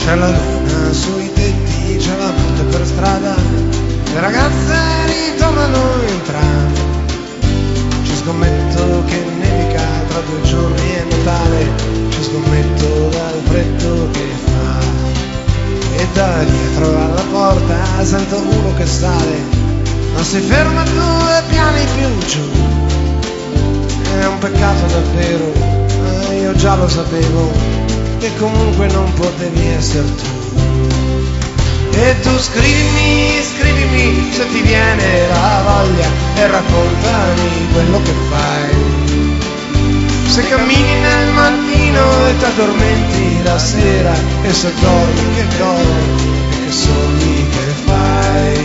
C'è la luna sui tetti, c'è la botte per strada, le ragazze ritornano in tram. Ci scommetto che nevica, tra 2 giorni è Natale, ci scommetto dal freddo che fa. E da dietro alla porta sento uno che sale, ma si ferma 2 piani più giù. È un peccato davvero, io già lo sapevo, che comunque non potevi essere tu. E tu scrivimi, scrivimi se ti viene la voglia e raccontami quello che fai. Se cammini nel mattino e ti addormenti la sera, e se dormi che dormi e che sogni che fai.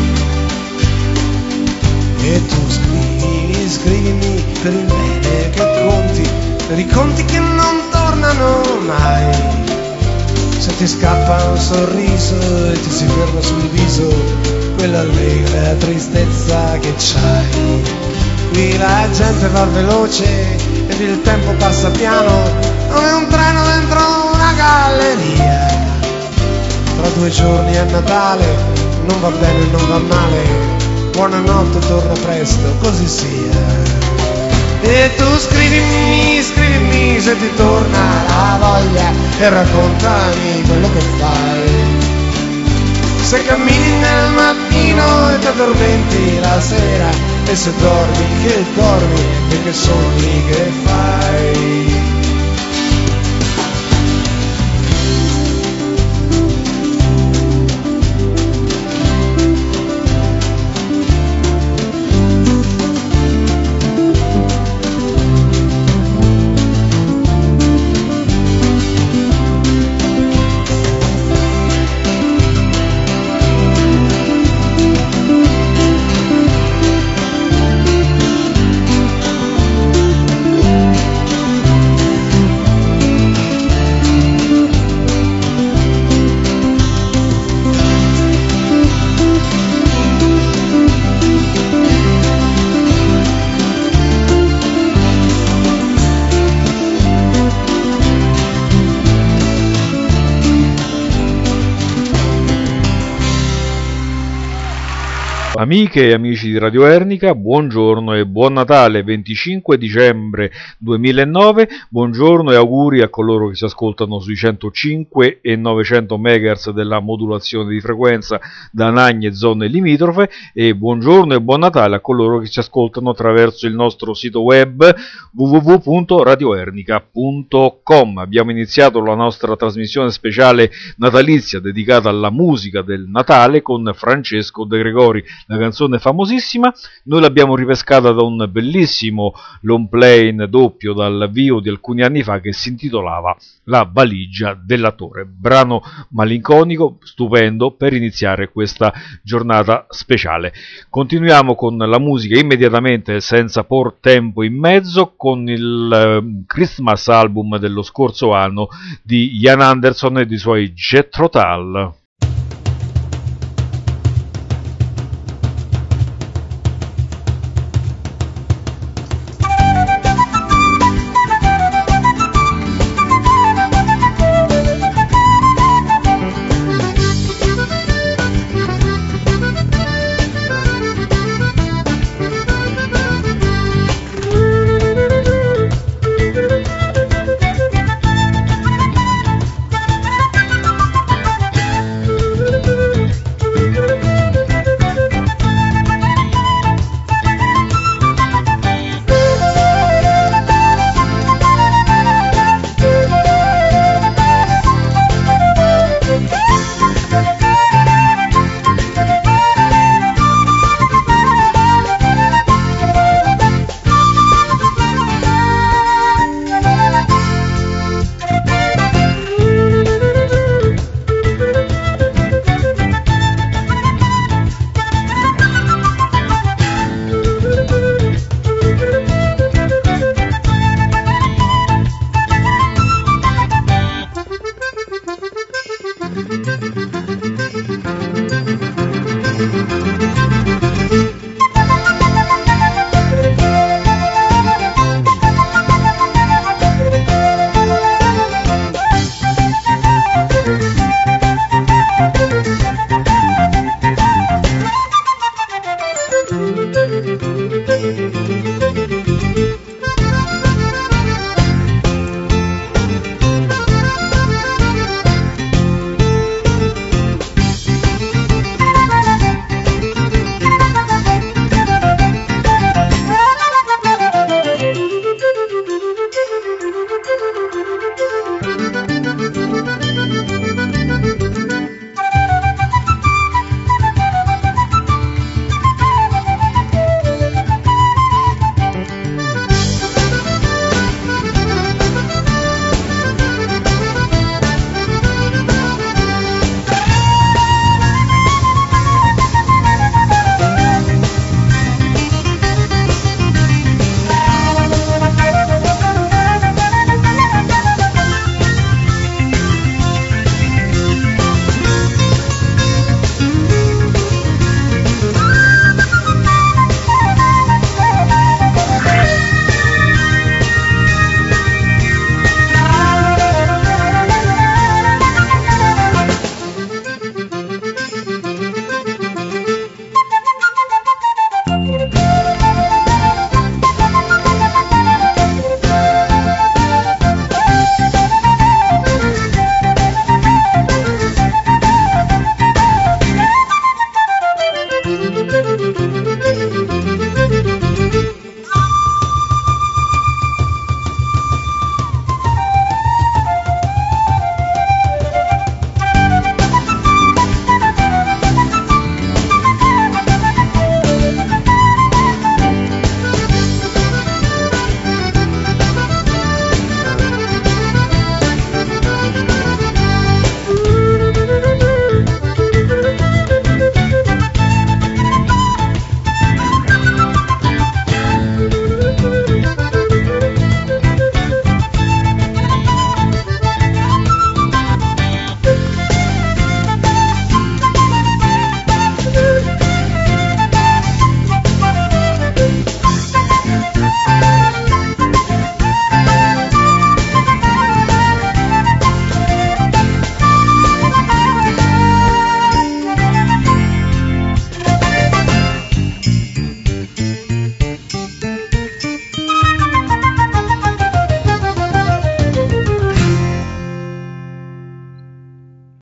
E tu scrivimi, scrivimi per il bene che conti, per i conti che non tornano mai. Se ti scappa un sorriso e ti si ferma sul viso quella allegra tristezza che c'hai. Qui la gente va veloce ed il tempo passa piano, come un treno dentro una galleria. Tra 2 giorni è Natale, non va bene, non va male, buonanotte, torna presto, così sia. E tu scrivimi, scrivimi se ti torna la voglia e raccontami quello che fai. Se cammini nel mattino e ti addormenti la sera, e se dormi che dormi e che sogni che fai. Amiche e amici di Radio Ernica, buongiorno e buon Natale, 25 dicembre 2009, buongiorno e auguri a coloro che si ascoltano sui 105 e 900 MHz della modulazione di frequenza da Nagni e zone limitrofe, e buongiorno e buon Natale a coloro che ci ascoltano attraverso il nostro sito web www.radioernica.com. Abbiamo iniziato la nostra trasmissione speciale natalizia dedicata alla musica del Natale con Francesco De Gregori, la canzone famosissima. Noi l'abbiamo ripescata da un bellissimo long play in doppio dal vivo di alcuni anni fa che si intitolava La valigia dell'attore, brano malinconico stupendo per iniziare questa giornata speciale. Continuiamo con la musica immediatamente, senza por tempo in mezzo, con il Christmas album dello scorso anno di Ian Anderson e dei suoi Jethro Tull.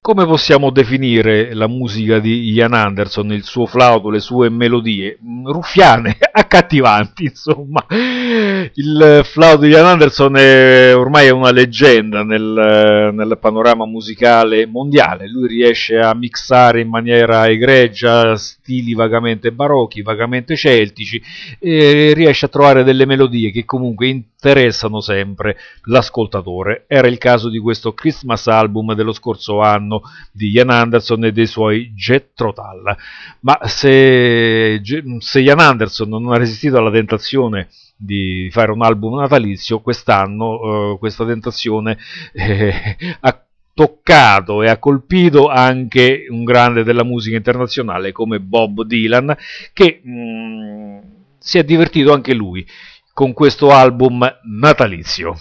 Come possiamo definire la musica di Ian Anderson, il suo flauto, le sue melodie? Ruffiane, accattivanti, insomma. Il flauto di Ian Anderson ormai è una leggenda nel panorama musicale mondiale. Lui riesce a mixare in maniera egregia stili vagamente barocchi, vagamente celtici, e riesce a trovare delle melodie che comunque interessano sempre l'ascoltatore. Era il caso di questo Christmas album dello scorso anno di Ian Anderson e dei suoi Jethro Tull. Ma se Ian Anderson non ha resistito alla tentazione di fare un album natalizio, quest'anno questa tentazione ha toccato e ha colpito anche un grande della musica internazionale come Bob Dylan, che si è divertito anche lui con questo album natalizio.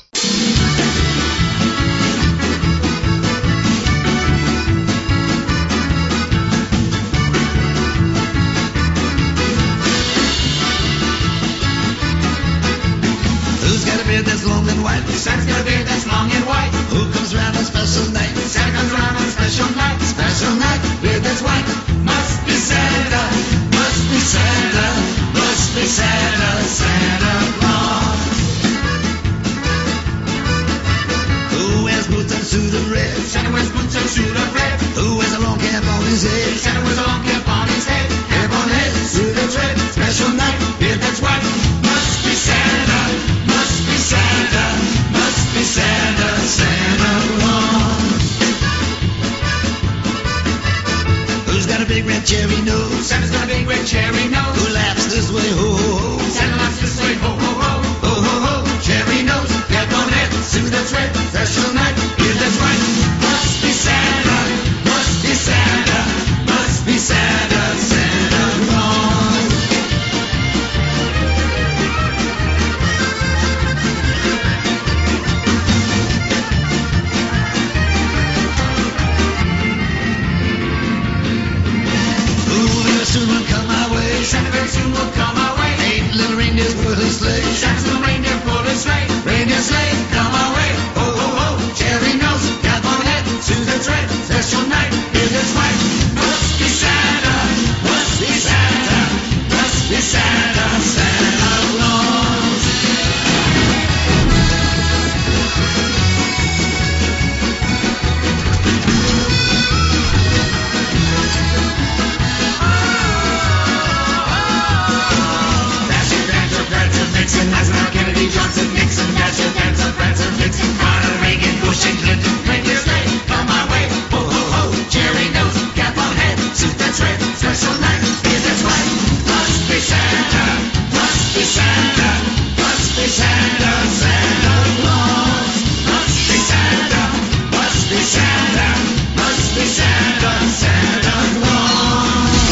That's long and white. Santa's got a beard that's long and white. Who comes round on special night? Santa comes round on special night. Special night, beard that's white. Must be Santa, must be Santa, must be Santa, Santa Claus. Who wears boots and suit of red? Santa wears boots and suit of red. Who wears a long cap on his head? Santa wears a long cap on his head. Cap on head, suit that's red. Special night, beard that's white. Must be Santa, must be Santa, must be Santa, Santa Claus. Who's got a big red cherry nose? Santa's got a big red cherry nose. Who laughs this way, ho, ho, ho? Santa laughs this way, ho, ho, ho. Ho, ho, ho, cherry nose, cap on head, suit that's red, special night, beard that's white. Must be Santa, must be Santa, must be Santa, Santa Claus. Soon will come our way. Santa very soon will come our way. 8 little reindeers pull his sleigh. Santa's little reindeer pull his sleigh. Reindeer sleigh, come our way. Ho, ho, ho, cherry nose, cap on head, suit that's red, special night, beard that's white. Must be Santa, must be Santa, must be Santa, Santa Claus. Nixon, Eisenhower, Kennedy, Johnson, Nixon, Dasher, Dancer, Prancer, Vixen, Ronald Reagan, Bush, and Clinton. Reindeer sleigh, come my way. Ho, ho, ho, cherry nose, cap on head, suit that's red, special night, beard that's white. Must be Santa, must be Santa, must be Santa, Santa Claus. Must be Santa, must be Santa, must be Santa, Santa Claus.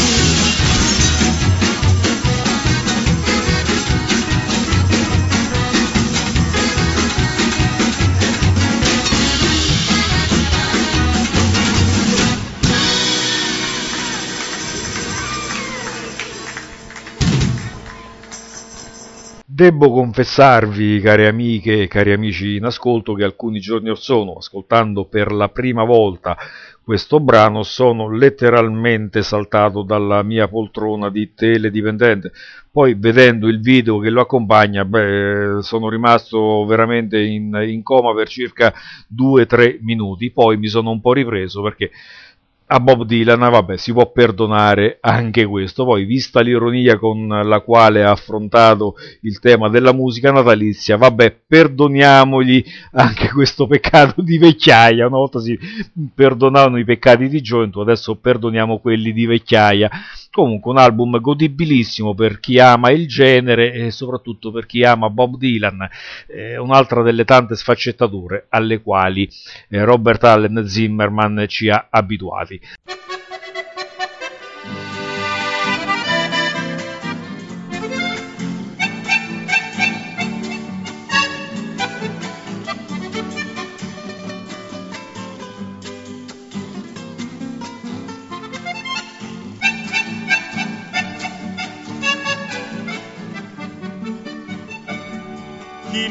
Debbo confessarvi, care amiche e cari amici in ascolto, che alcuni giorni or sono, ascoltando per la prima volta questo brano, sono letteralmente saltato dalla mia poltrona di teledipendente. Poi, vedendo il video che lo accompagna, sono rimasto veramente in coma per circa 2-3 minuti. Poi mi sono un po' ripreso, perché a Bob Dylan, vabbè, si può perdonare anche questo. Poi, vista l'ironia con la quale ha affrontato il tema della musica natalizia, vabbè, perdoniamogli anche questo peccato di vecchiaia. Una volta si perdonavano i peccati di gioventù, adesso perdoniamo quelli di vecchiaia. Comunque un album godibilissimo per chi ama il genere e soprattutto per chi ama Bob Dylan, un'altra delle tante sfaccettature alle quali Robert Allen Zimmerman ci ha abituati.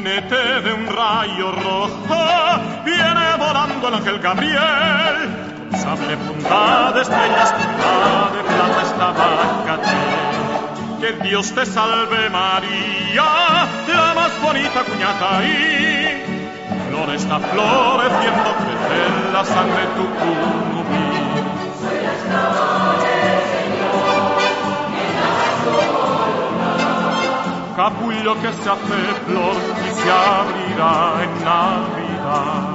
Jinete de un rayo rojo, viene volando el ángel Gabriel, sable punta de estrellas, punta de plata esta vaca. Que Dios te salve María, la más bonita cuñata y flores está floreciendo, crece la sangre tu cunubí. Soy la esclava del Señor, en la capullo que se hace flor y se abrirá en Navidad.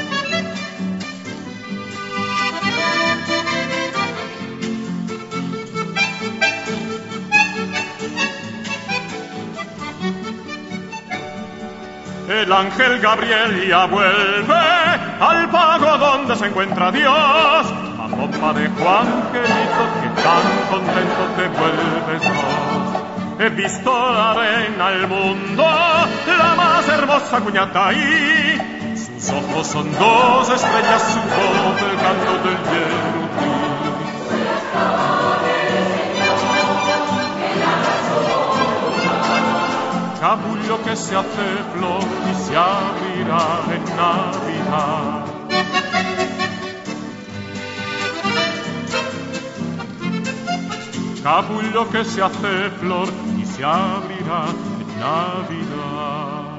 El ángel Gabriel ya vuelve al pago donde se encuentra Dios, a pompa de Juangelito que tan contento te vuelves vos. He visto la reina del mundo, la más hermosa cuñata y sus ojos son dos estrellas, su voz el canto del yerutí. Capullo que se hace flor y se abrirá en Navidad. Capullo que se hace flor y se abrirá en Navidad.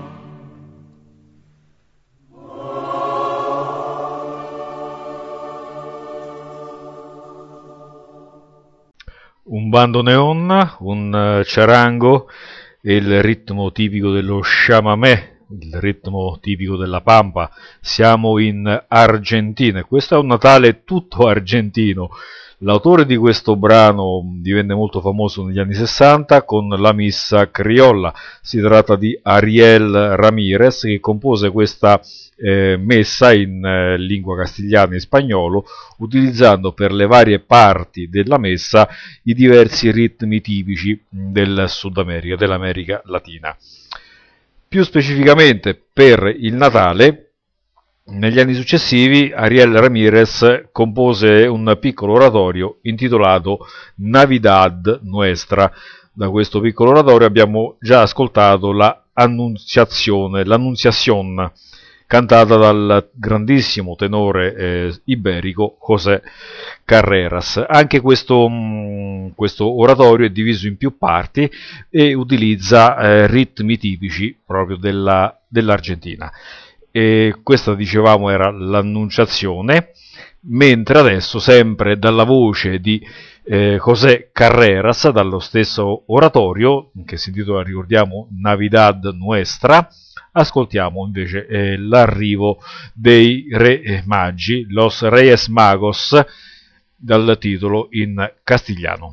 Un bandoneon, un charango, il ritmo tipico dello chamamé, il ritmo tipico della Pampa. Siamo in Argentina e questo è un Natale tutto argentino. L'autore di questo brano divenne molto famoso negli anni 60 con la Missa Criolla. Si tratta di Ariel Ramírez che compose questa messa in lingua castigliana e spagnolo, utilizzando per le varie parti della messa i diversi ritmi tipici del Sud America, dell'America Latina. Più specificamente per il Natale, negli anni successivi Ariel Ramírez compose un piccolo oratorio intitolato Navidad Nuestra. Da questo piccolo oratorio abbiamo già ascoltato l'Annunciación, cantata dal grandissimo tenore iberico José Carreras. Anche questo oratorio è diviso in più parti e utilizza ritmi tipici proprio dell'Argentina. E questa, dicevamo, era l'Annunciazione, mentre adesso, sempre dalla voce di José Carreras, dallo stesso oratorio, che si intitola, ricordiamo, Navidad Nuestra, ascoltiamo invece l'arrivo dei Re Magi, Los Reyes Magos, dal titolo in castigliano.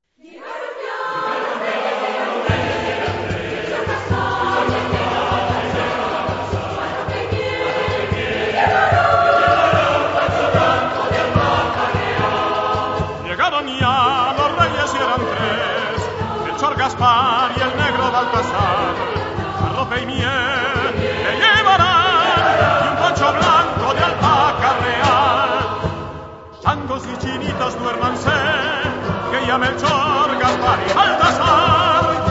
Llegaron ya los reyes y eran tres, el Chor Gaspar y el negro Baltasar, arrope y miel que llevarán y un poncho blanco de alpaca real. Changos y chinitas duérmanse, que llame el Chor Gaspar y Baltasar.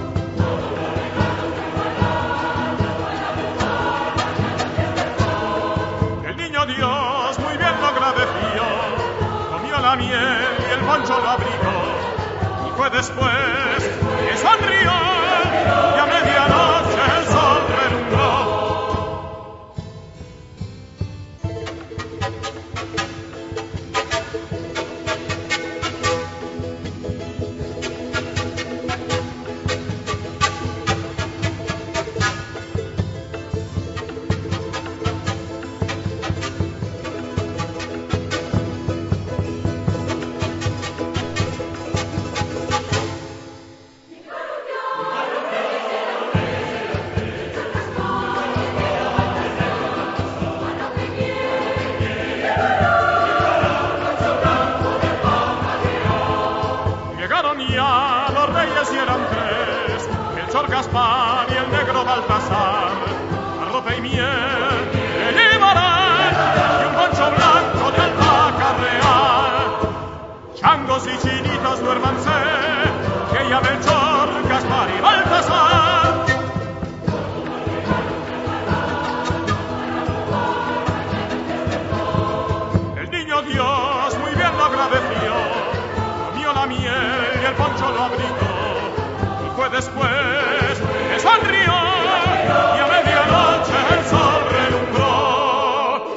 El niño Dios muy bien lo agradeció, comió la miel y el poncho lo abrigó, y fue después que sonrió y a medianoche el sol relumbró. abrigó. Y fue después que sonrió y a medianoche el sol relumbró.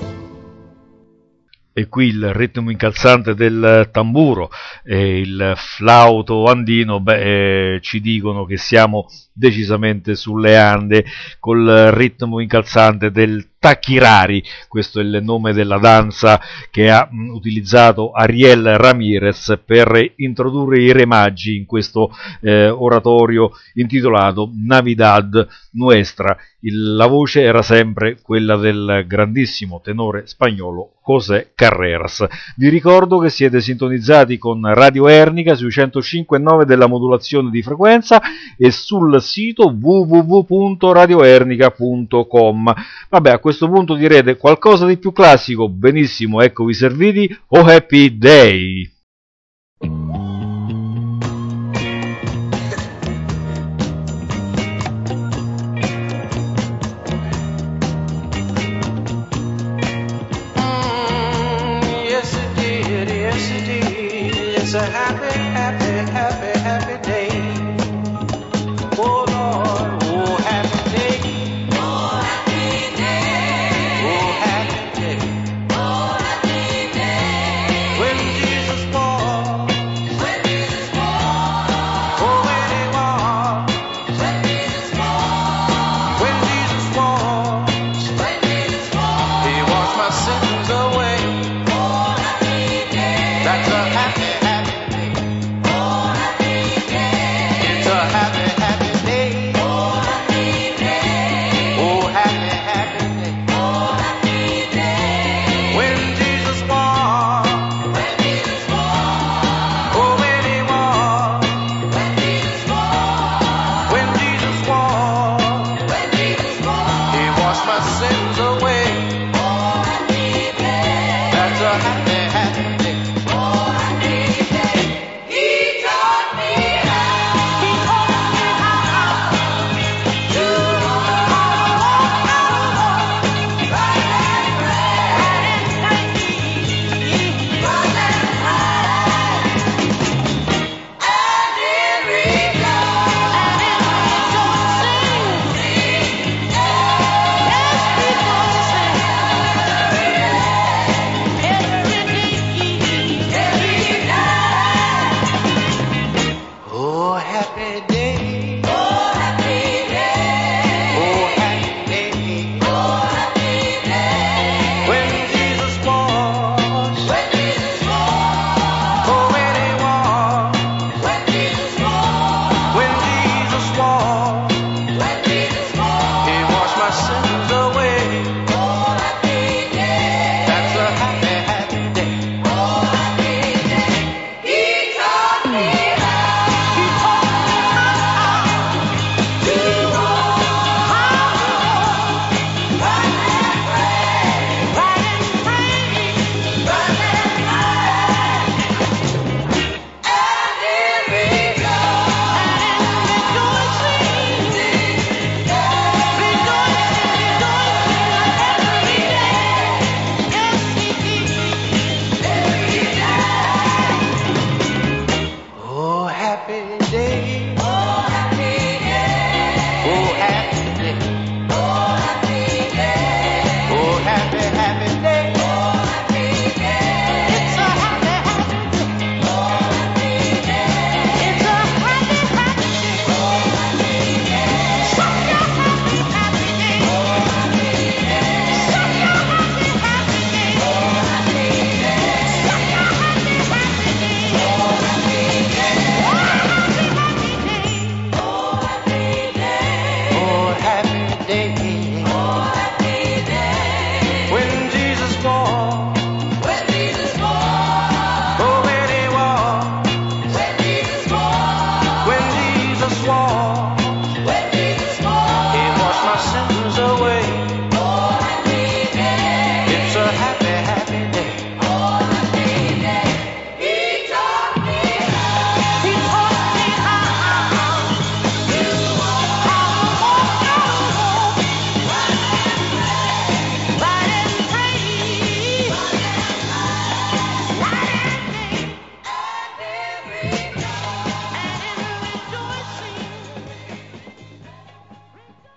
E qui il ritmo incalzante del tamburo e il flauto andino ci dicono che siamo decisamente sulle Ande, col ritmo incalzante del Taquirari. Questo è il nome della danza che ha utilizzato Ariel Ramirez per introdurre i Re Magi in questo oratorio intitolato Navidad Nuestra. La voce era sempre quella del grandissimo tenore spagnolo José Carreras. Vi ricordo che siete sintonizzati con Radio Ernica sui 105.9 della modulazione di frequenza e sul sito www.radioernica.com. Vabbè, a questo punto direte qualcosa di più classico. Benissimo, eccovi serviti Oh Happy Day. It's a happy, happy, happy, happy day. Oh Lord, oh happy day. Oh happy day. Oh happy day. Oh happy day. When Jesus walked. When Jesus walked. Oh when he walked. When Jesus walked. When Jesus walked. When Jesus walked. He washed my sins away. Oh happy day. That's a happy.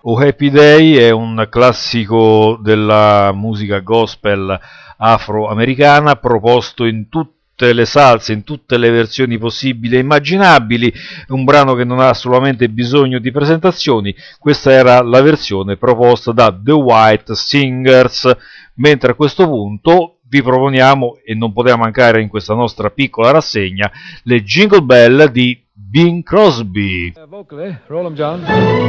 Oh Happy Day è un classico della musica gospel afroamericana proposto in tutte le salse, in tutte le versioni possibili e immaginabili, un brano che non ha assolutamente bisogno di presentazioni. Questa era la versione proposta da The White Singers, mentre a questo punto vi proponiamo, e non poteva mancare in questa nostra piccola rassegna, le Jingle Bell di Bing Crosby. Vocally, roll 'em, John.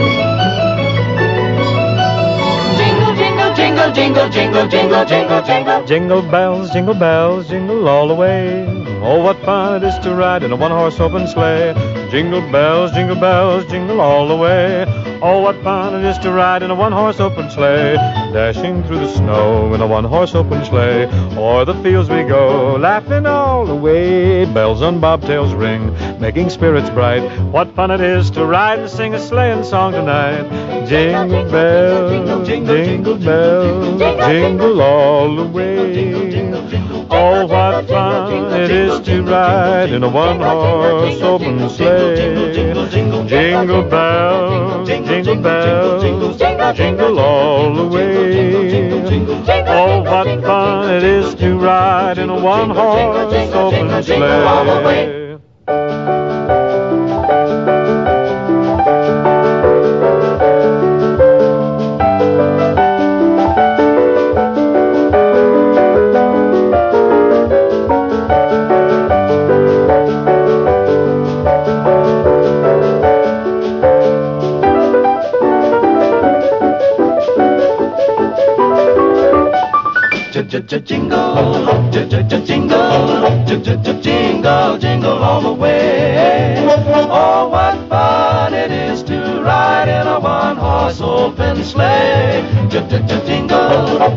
Jingle, jingle, jingle, jingle, jingle, jingle. Jingle bells, jingle all the way. Oh, what fun it is to ride in a one-horse open sleigh. Jingle bells, jingle all the way. Oh, what fun it is to ride in a one-horse open sleigh. Dashing through the snow in a one-horse open sleigh. O'er the fields we go, laughing all the way. Bells on bobtails ring, making spirits bright. What fun it is to ride and sing a sleighing song tonight. Jingle bells, jingle bells, jingle all the way. Oh, what fun it is to ride in a one-horse open sleigh. Jingle bells, jingle all the way. Oh, what fun it is to ride in a one-horse open sleigh. Jingle, jingle, jingle all the way. Oh, what fun it is to ride in a one-horse open sleigh. Jingle,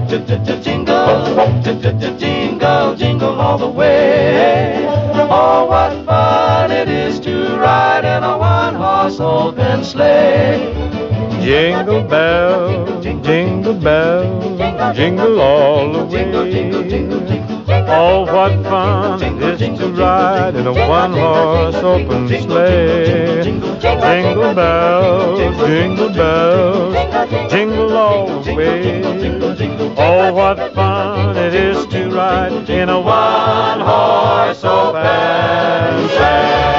jingle, jingle all the way. Oh, what fun it is to ride in a one-horse open sleigh. Jingle bells, jingle all the way. Oh, what fun it is to ride in a one-horse open sleigh. Jingle bells, jingle all the way. Oh, what fun it is to ride in a one-horse open sleigh.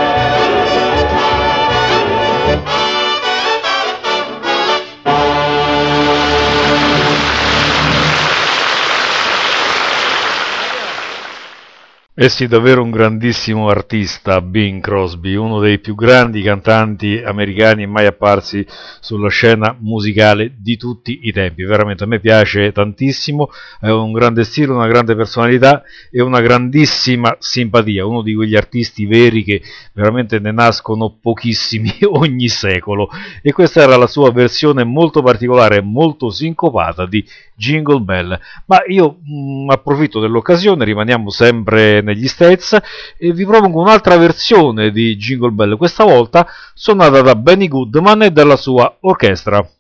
Eh sì, davvero un grandissimo artista, Bing Crosby, uno dei più grandi cantanti americani mai apparsi sulla scena musicale di tutti i tempi. Veramente a me piace tantissimo, è un grande stile, una grande personalità e una grandissima simpatia, uno di quegli artisti veri che veramente ne nascono pochissimi ogni secolo. E questa era la sua versione molto particolare, molto sincopata di Jingle Bell. Ma io approfitto dell'occasione, rimaniamo sempre negli States e vi propongo un'altra versione di Jingle Bell, questa volta suonata da Benny Goodman e dalla sua orchestra.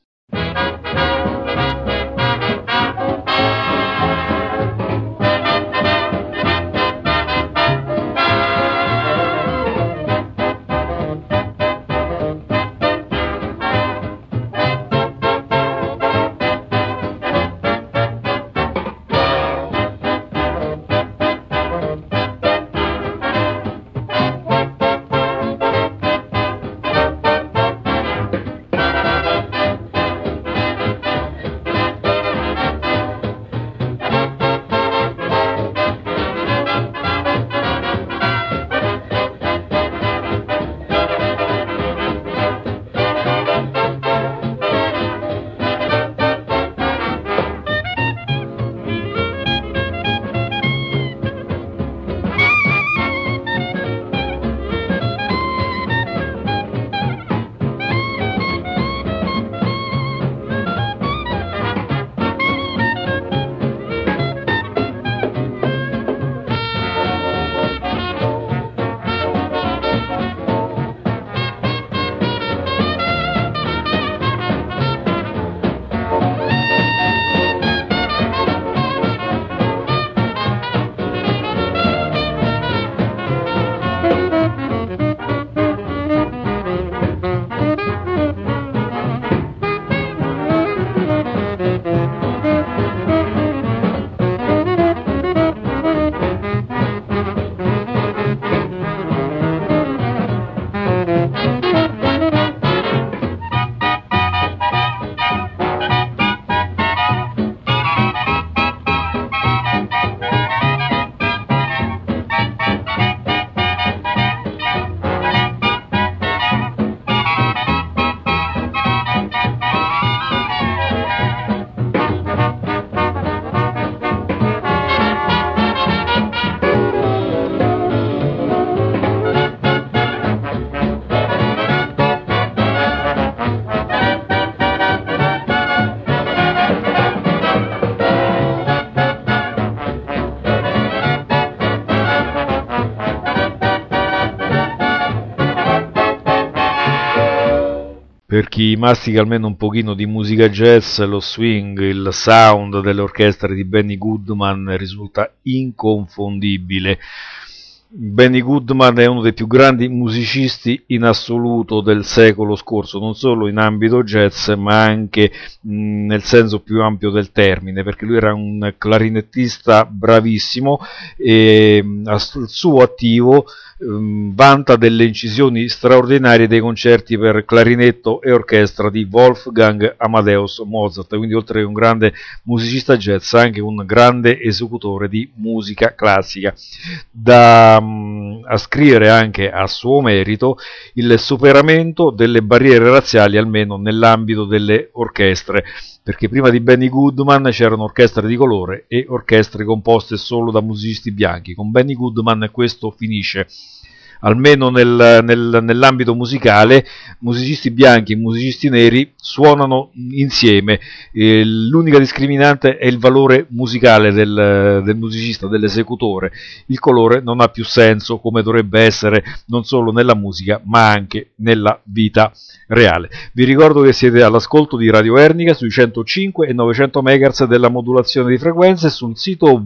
Per chi mastica almeno un pochino di musica jazz, lo swing, il sound delle orchestre di Benny Goodman risulta inconfondibile. Benny Goodman è uno dei più grandi musicisti in assoluto del secolo scorso, non solo in ambito jazz ma anche nel senso più ampio del termine, perché lui era un clarinettista bravissimo e al suo attivo vanta delle incisioni straordinarie dei concerti per clarinetto e orchestra di Wolfgang Amadeus Mozart, quindi oltre che un grande musicista jazz anche un grande esecutore di musica classica, da ascrivere anche a suo merito il superamento delle barriere razziali almeno nell'ambito delle orchestre, perché prima di Benny Goodman c'erano orchestre di colore e orchestre composte solo da musicisti bianchi. Con Benny Goodman questo finisce, almeno nell'ambito musicale. Musicisti bianchi e musicisti neri suonano insieme, l'unica discriminante è il valore musicale del musicista, dell'esecutore. Il colore non ha più senso come dovrebbe essere non solo nella musica ma anche nella vita reale. Vi ricordo che siete all'ascolto di Radio Ernica sui 105 e 900 MHz della modulazione di frequenze sul sito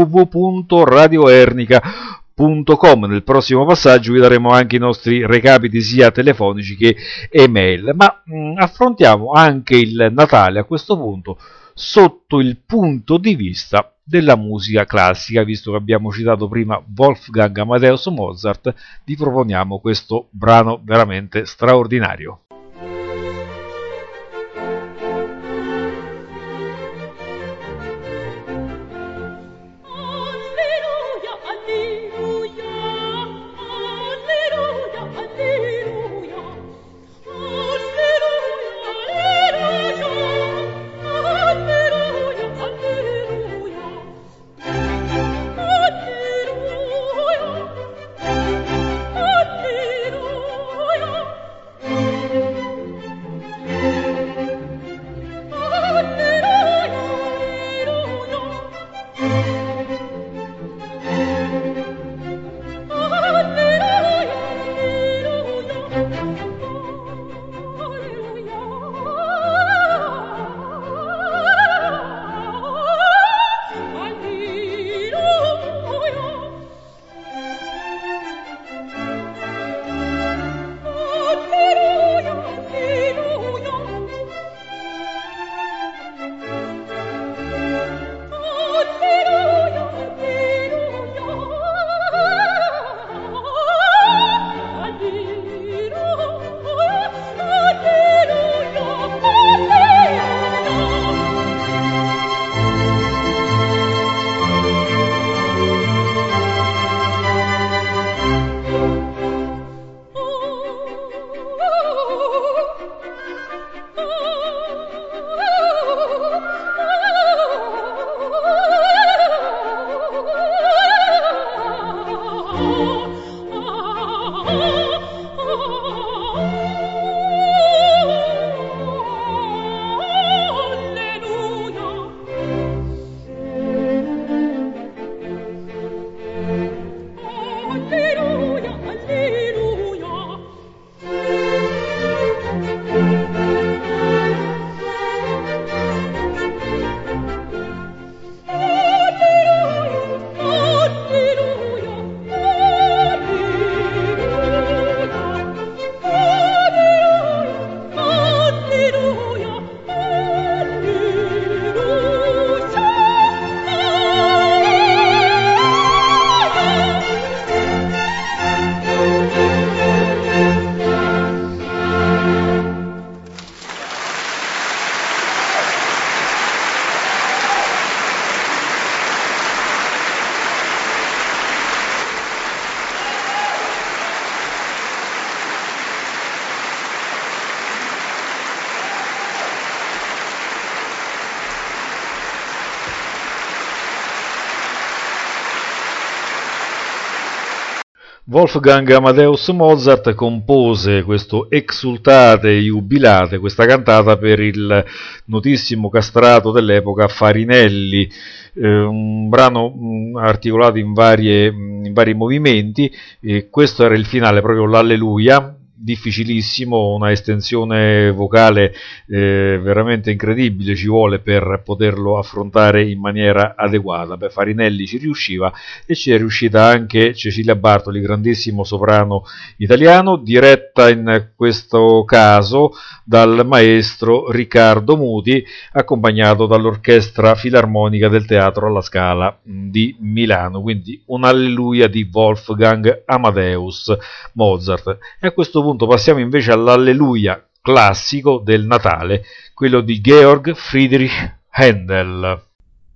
www.radioernica.com. Nel prossimo passaggio vi daremo anche i nostri recapiti sia telefonici che email, ma affrontiamo anche il Natale a questo punto sotto il punto di vista della musica classica. Visto che abbiamo citato prima Wolfgang Amadeus Mozart, vi proponiamo questo brano veramente straordinario. Wolfgang Amadeus Mozart compose questo Exultate Jubilate, questa cantata per il notissimo castrato dell'epoca Farinelli, un brano articolato in vari movimenti, e questo era il finale, proprio l'Alleluia. difficilissimo, una estensione vocale veramente incredibile ci vuole per poterlo affrontare in maniera adeguata. Beh, Farinelli ci riusciva e ci è riuscita anche Cecilia Bartoli, grandissimo soprano italiano, diretta in questo caso dal maestro Riccardo Muti, accompagnato dall'Orchestra Filarmonica del Teatro alla Scala di Milano, quindi un Alleluia di Wolfgang Amadeus Mozart. E a questo punto passiamo invece all'Alleluia classico del Natale, quello di Georg Friedrich Händel.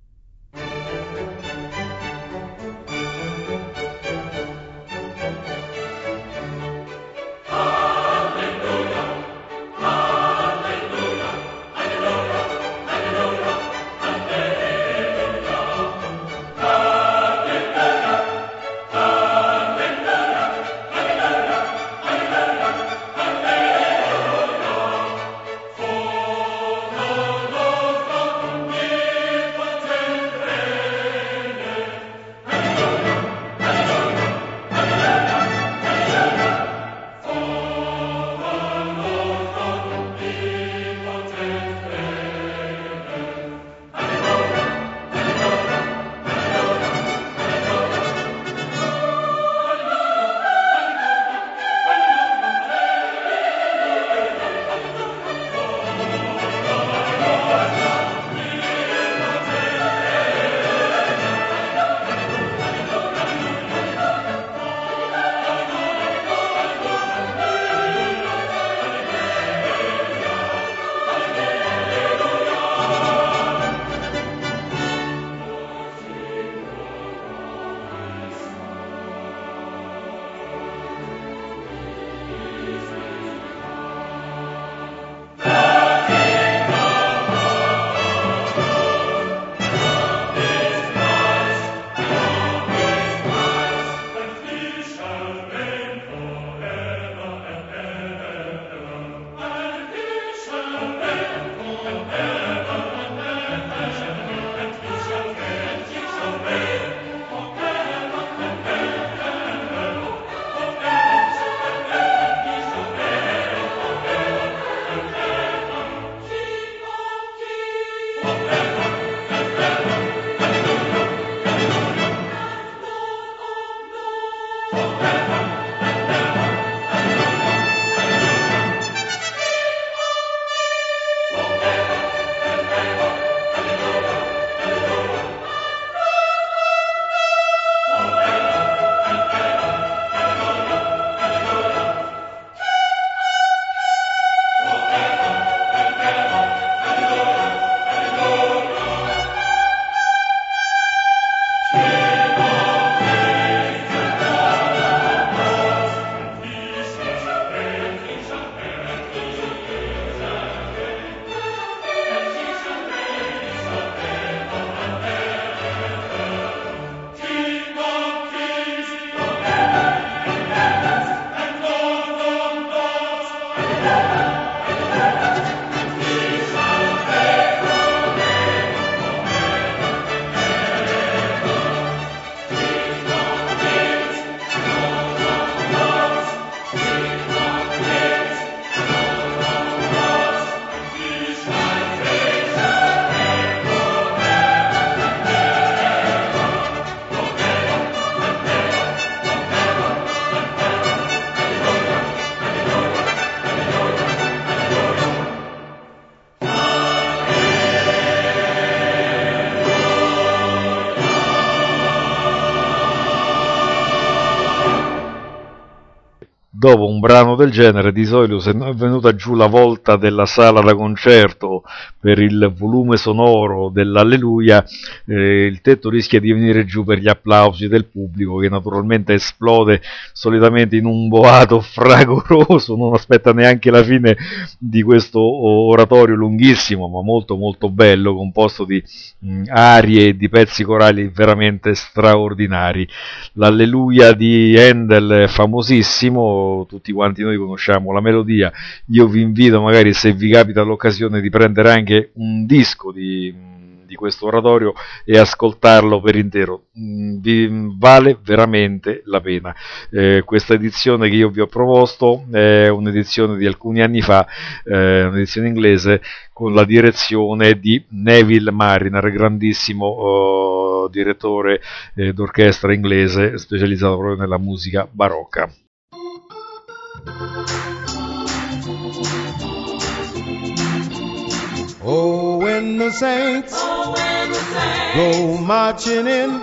Dopo un brano del genere, di solito, se non è venuta giù la volta della sala da concerto per il volume sonoro dell'Alleluia, il tetto rischia di venire giù per gli applausi del pubblico, che naturalmente esplode solitamente in un boato fragoroso, non aspetta neanche la fine di questo oratorio lunghissimo, ma molto molto bello, composto di arie e di pezzi corali veramente straordinari. L'Alleluia di Händel è famosissimo, tutti quanti noi conosciamo la melodia. Io vi invito, magari se vi capita l'occasione, di prendere anche un disco di di questo oratorio e ascoltarlo per intero. Vale veramente la pena. Questa edizione che io vi ho proposto è un'edizione di alcuni anni fa, un'edizione inglese con la direzione di Neville Mariner, grandissimo direttore d'orchestra inglese specializzato proprio nella musica barocca. Oh, when the saints go marching in.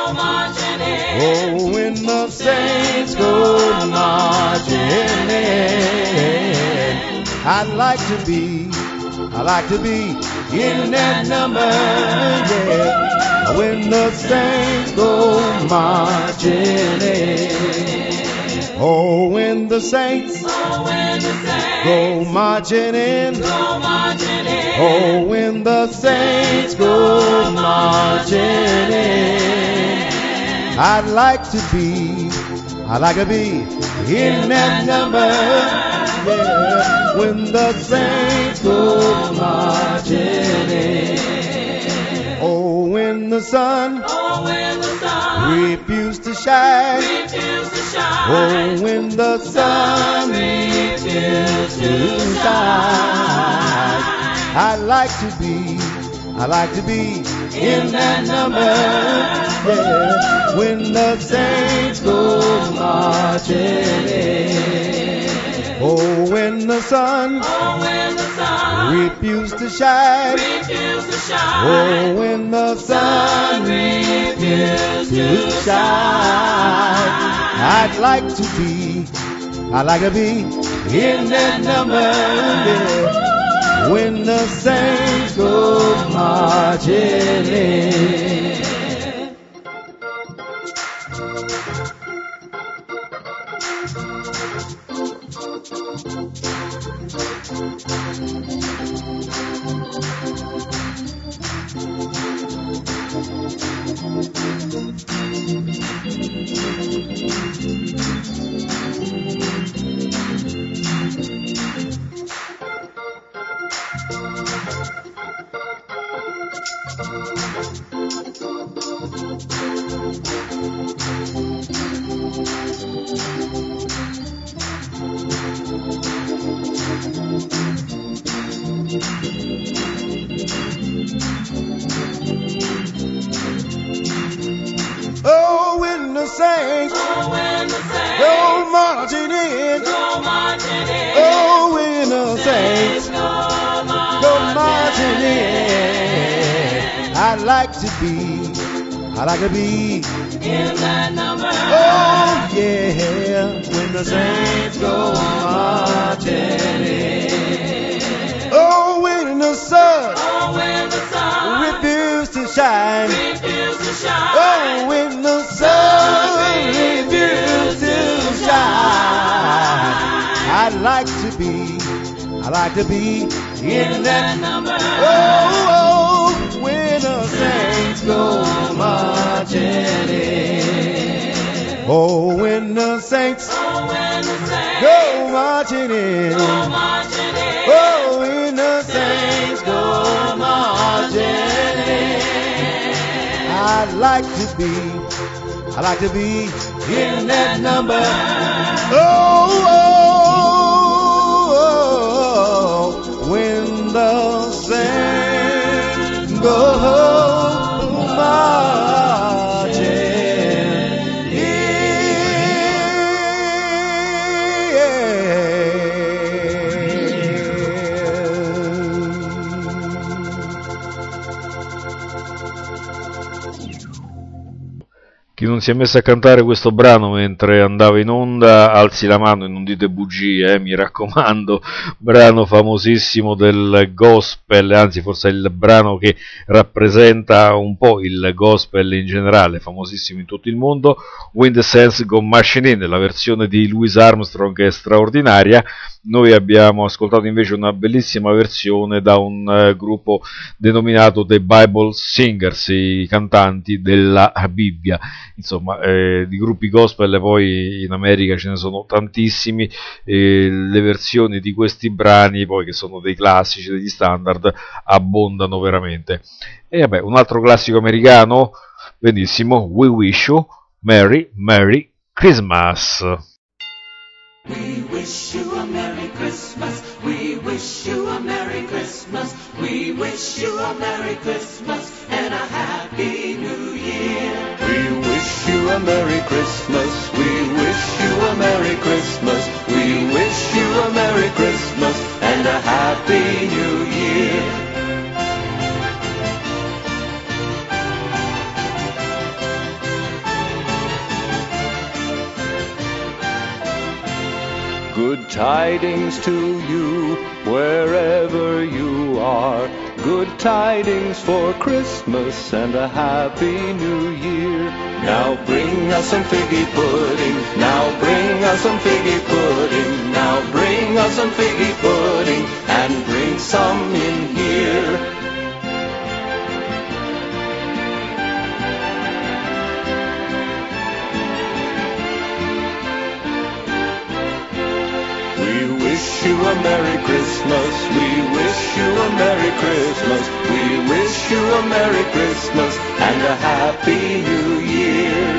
Oh, when the saints go marching in. I like to be in that number, yeah. When the saints go marching in. Oh, when the saints go marching in. Oh, when the saints go marching in. I'd like to be in that number, yeah. When the saints go marching in. Oh, when the sun refused to shine. Oh, when the sun refused to shine. I like to be in that number, yeah. When the saints go marching in. Oh, when the sun refused to shine. Oh, when the sun refused to shine. I'd like to be in that number, yeah. When the saints go marching in. Oh, when the saints go marching in. Oh, when the saints go marching in. I'd like to be in that number. Oh, yeah, when the saints go marching in. Oh, when the sun refused to shine. Oh, when the sun refused to shine. I'd like to be in that number. Oh, when the saints go marching in. Oh, when the saints go marching in. Oh, when the saints go marching in. I'd like to be in that number. Oh, when the saints go marching Chi non si è messo a cantare questo brano mentre andava in onda, alzi la mano e non dite bugie, mi raccomando. Brano famosissimo del gospel, anzi forse è il brano che rappresenta un po' il gospel in generale, famosissimo in tutto il mondo. When the Saints Go Marching In, la versione di Louis Armstrong è straordinaria. Noi abbiamo ascoltato invece una bellissima versione da un gruppo denominato The Bible Singers, i cantanti della Bibbia. insomma, di gruppi gospel poi in America ce ne sono tantissimi, le versioni di questi brani poi che sono dei classici, degli standard, abbondano veramente. E vabbè, un altro classico americano, benissimo, We Wish You Merry Merry Christmas. We wish you a Merry Christmas. We wish you a Merry Christmas. We wish you a Merry Christmas and a Happy New Year. We wish you a Merry Christmas. We wish you a Merry Christmas. We wish you a Merry Christmas and a Happy New Year. Good tidings to you, wherever you are. Good tidings for Christmas and a Happy New Year. Now bring us some figgy pudding. Now bring us some figgy pudding. Now bring us some figgy pudding and bring some in here. We wish you a Merry Christmas. We wish you a Merry Christmas. We wish you a Merry Christmas and a Happy New Year.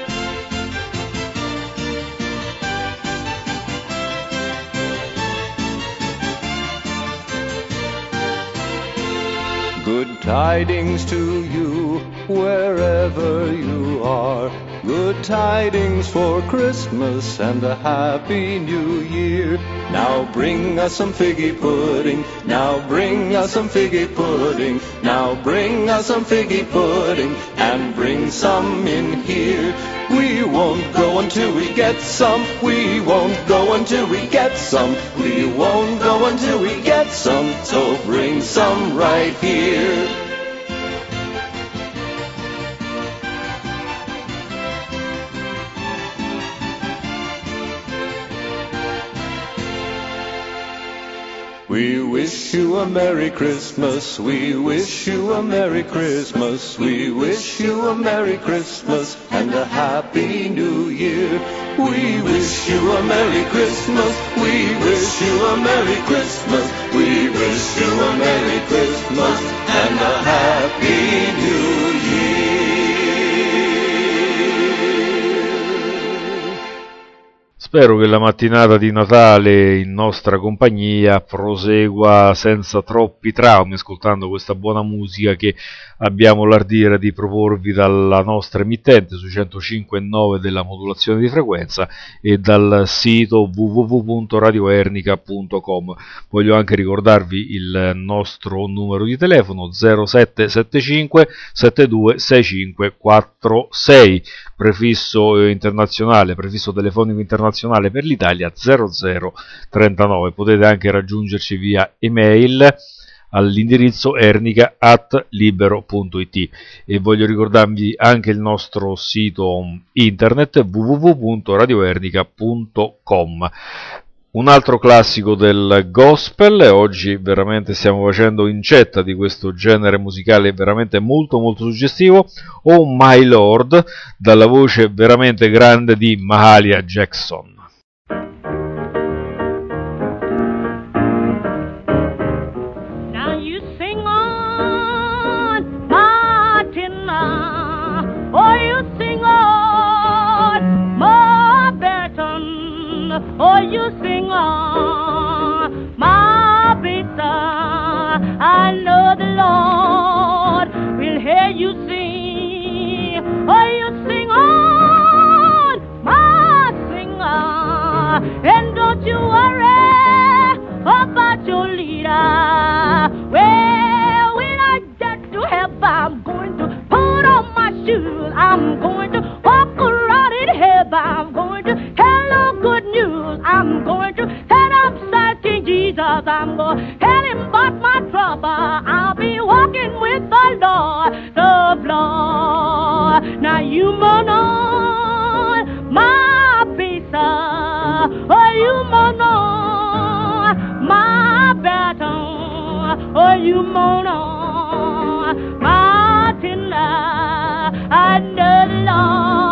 Good tidings to you, wherever you are. Good tidings for Christmas and a Happy New Year. Now bring us some figgy pudding. Now bring us some figgy pudding. Now bring us some figgy pudding and bring some in here. We won't go until we get some. We won't go until we get some. We won't go until we get some. So bring some right here. We wish you a Merry Christmas. We wish you a Merry Christmas. We wish you a Merry Christmas and a Happy New Year. We wish you a Merry Christmas. We wish you a Merry Christmas. We wish you a Merry Christmas and a Happy New Year. Spero che la mattinata di Natale in nostra compagnia prosegua senza troppi traumi, ascoltando questa buona musica che abbiamo l'ardire di proporvi dalla nostra emittente sui 105.9 della modulazione di frequenza e dal sito www.radioernica.com. Voglio anche ricordarvi il nostro numero di telefono 0775 726546, prefisso internazionale, prefisso telefonico internazionale per l'Italia 0039. Potete anche raggiungerci via email all'indirizzo ernica@libero.it e voglio ricordarvi anche il nostro sito internet www.radioernica.com. Un altro classico del gospel, oggi veramente stiamo facendo incetta di questo genere musicale veramente molto molto suggestivo, Oh My Lord, dalla voce veramente grande di Mahalia Jackson. Now you sing on, Martina, oh you sing on, my baton, oh you sing on, my beta. I know the Lord will hear you sing, oh you sing on, my singer, and don't you worry about your leader. Well, when I get to heaven, I'm going to put on my shoes. I'm going to walk around in heaven. I'm going to tell no good news. I'm going to head upside King Jesus. I'm going to tell him about my trouble. I'll be walking with the Lord, the Lord. Now you mourn on, my bass. Oh, you mourn on, my baton. Oh, you mourn on, my tender. I know the Lord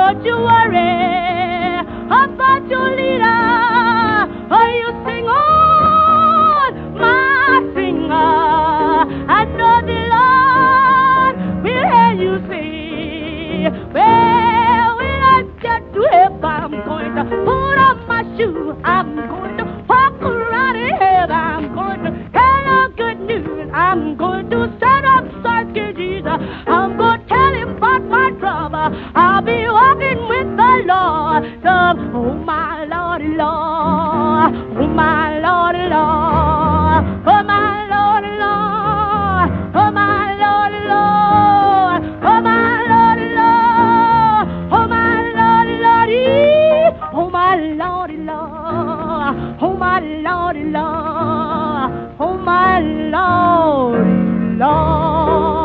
don't you worry about your leader. Oh, you sing on, my singer. I know the Lord will hear you sing. Well, when I get to heaven, I'm going to put on my shoe. I'm going to walk around in heaven. I'm going to tell the good news. I'm going to stand up, Sunday Jesus. I'm going to tell him about my trouble. I'll be walking with the Lord. So, oh my Lordy Lord, oh my Lordy Lord, oh my Lordy Lord, oh my Lordy Lord, oh my Lordy Lord, oh my Lordy Lordy, oh my Lordy Lord, oh my Lordy Lord, oh my Lordy Lord.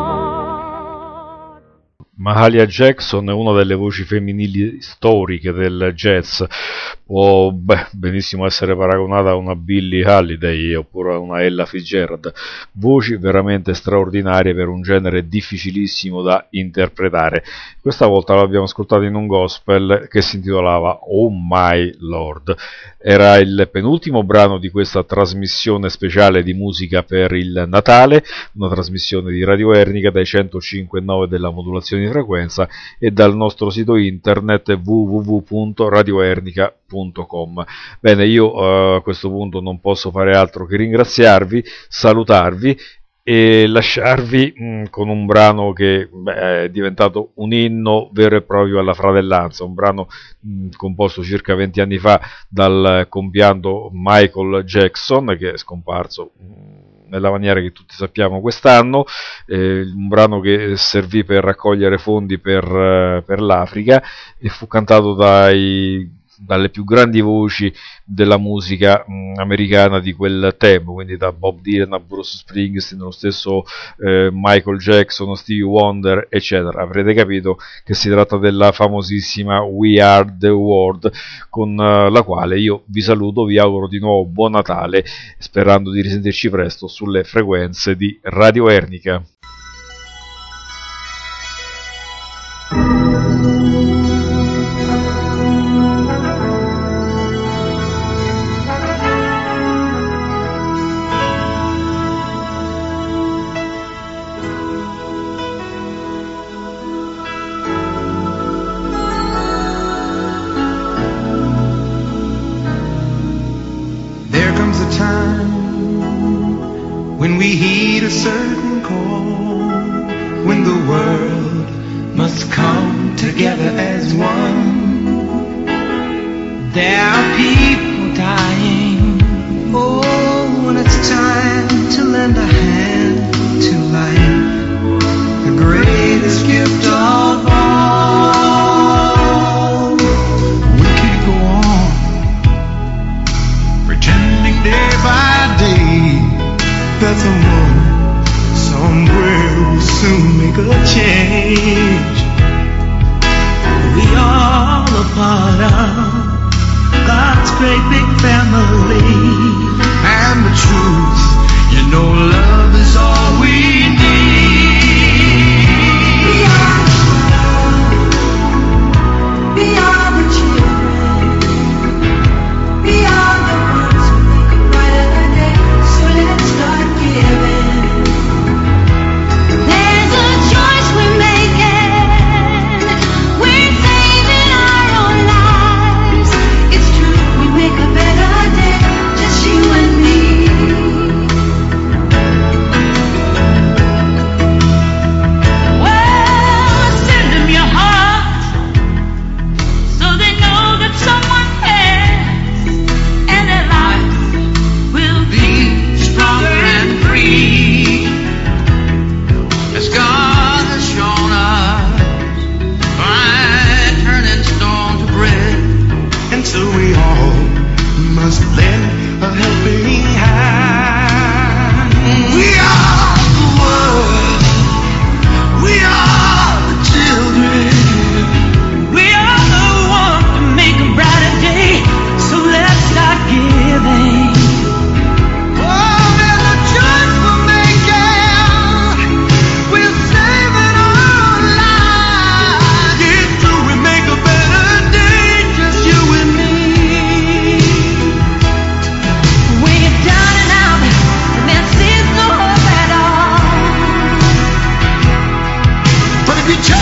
Mahalia Jackson è una delle voci femminili storiche del jazz, può benissimo essere paragonata a una Billie Holiday oppure a una Ella Fitzgerald, voci veramente straordinarie per un genere difficilissimo da interpretare. Questa volta l'abbiamo ascoltata in un gospel che si intitolava Oh My Lord. Era il penultimo brano di questa trasmissione speciale di musica per il Natale, una trasmissione di Radio Ernica dai 105.9 della modulazione di frequenza e dal nostro sito internet www.radioernica.com. Bene, io a questo punto non posso fare altro che ringraziarvi, salutarvi e lasciarvi con un brano che è diventato un inno vero e proprio alla fratellanza, un brano composto circa 20 anni fa dal compianto Michael Jackson, che è scomparso nella maniera che tutti sappiamo quest'anno, un brano che servì per raccogliere fondi per l'Africa e fu cantato dalle più grandi voci della musica americana di quel tempo, quindi da Bob Dylan a Bruce Springsteen, lo stesso Michael Jackson, Stevie Wonder, eccetera. Avrete capito che si tratta della famosissima We Are The World, con la quale io vi saluto, vi auguro di nuovo buon Natale, sperando di risentirci presto sulle frequenze di Radio Ernica. When we heed a certain call, when the world must come together as one. There are people dying. Oh, when it's time to lend a hand to life, the greatest gift of all. We could go on pretending day by day that someone somewhere will soon make a change. We all a part of God's great big family, and the truth, you know, love is all we need. be just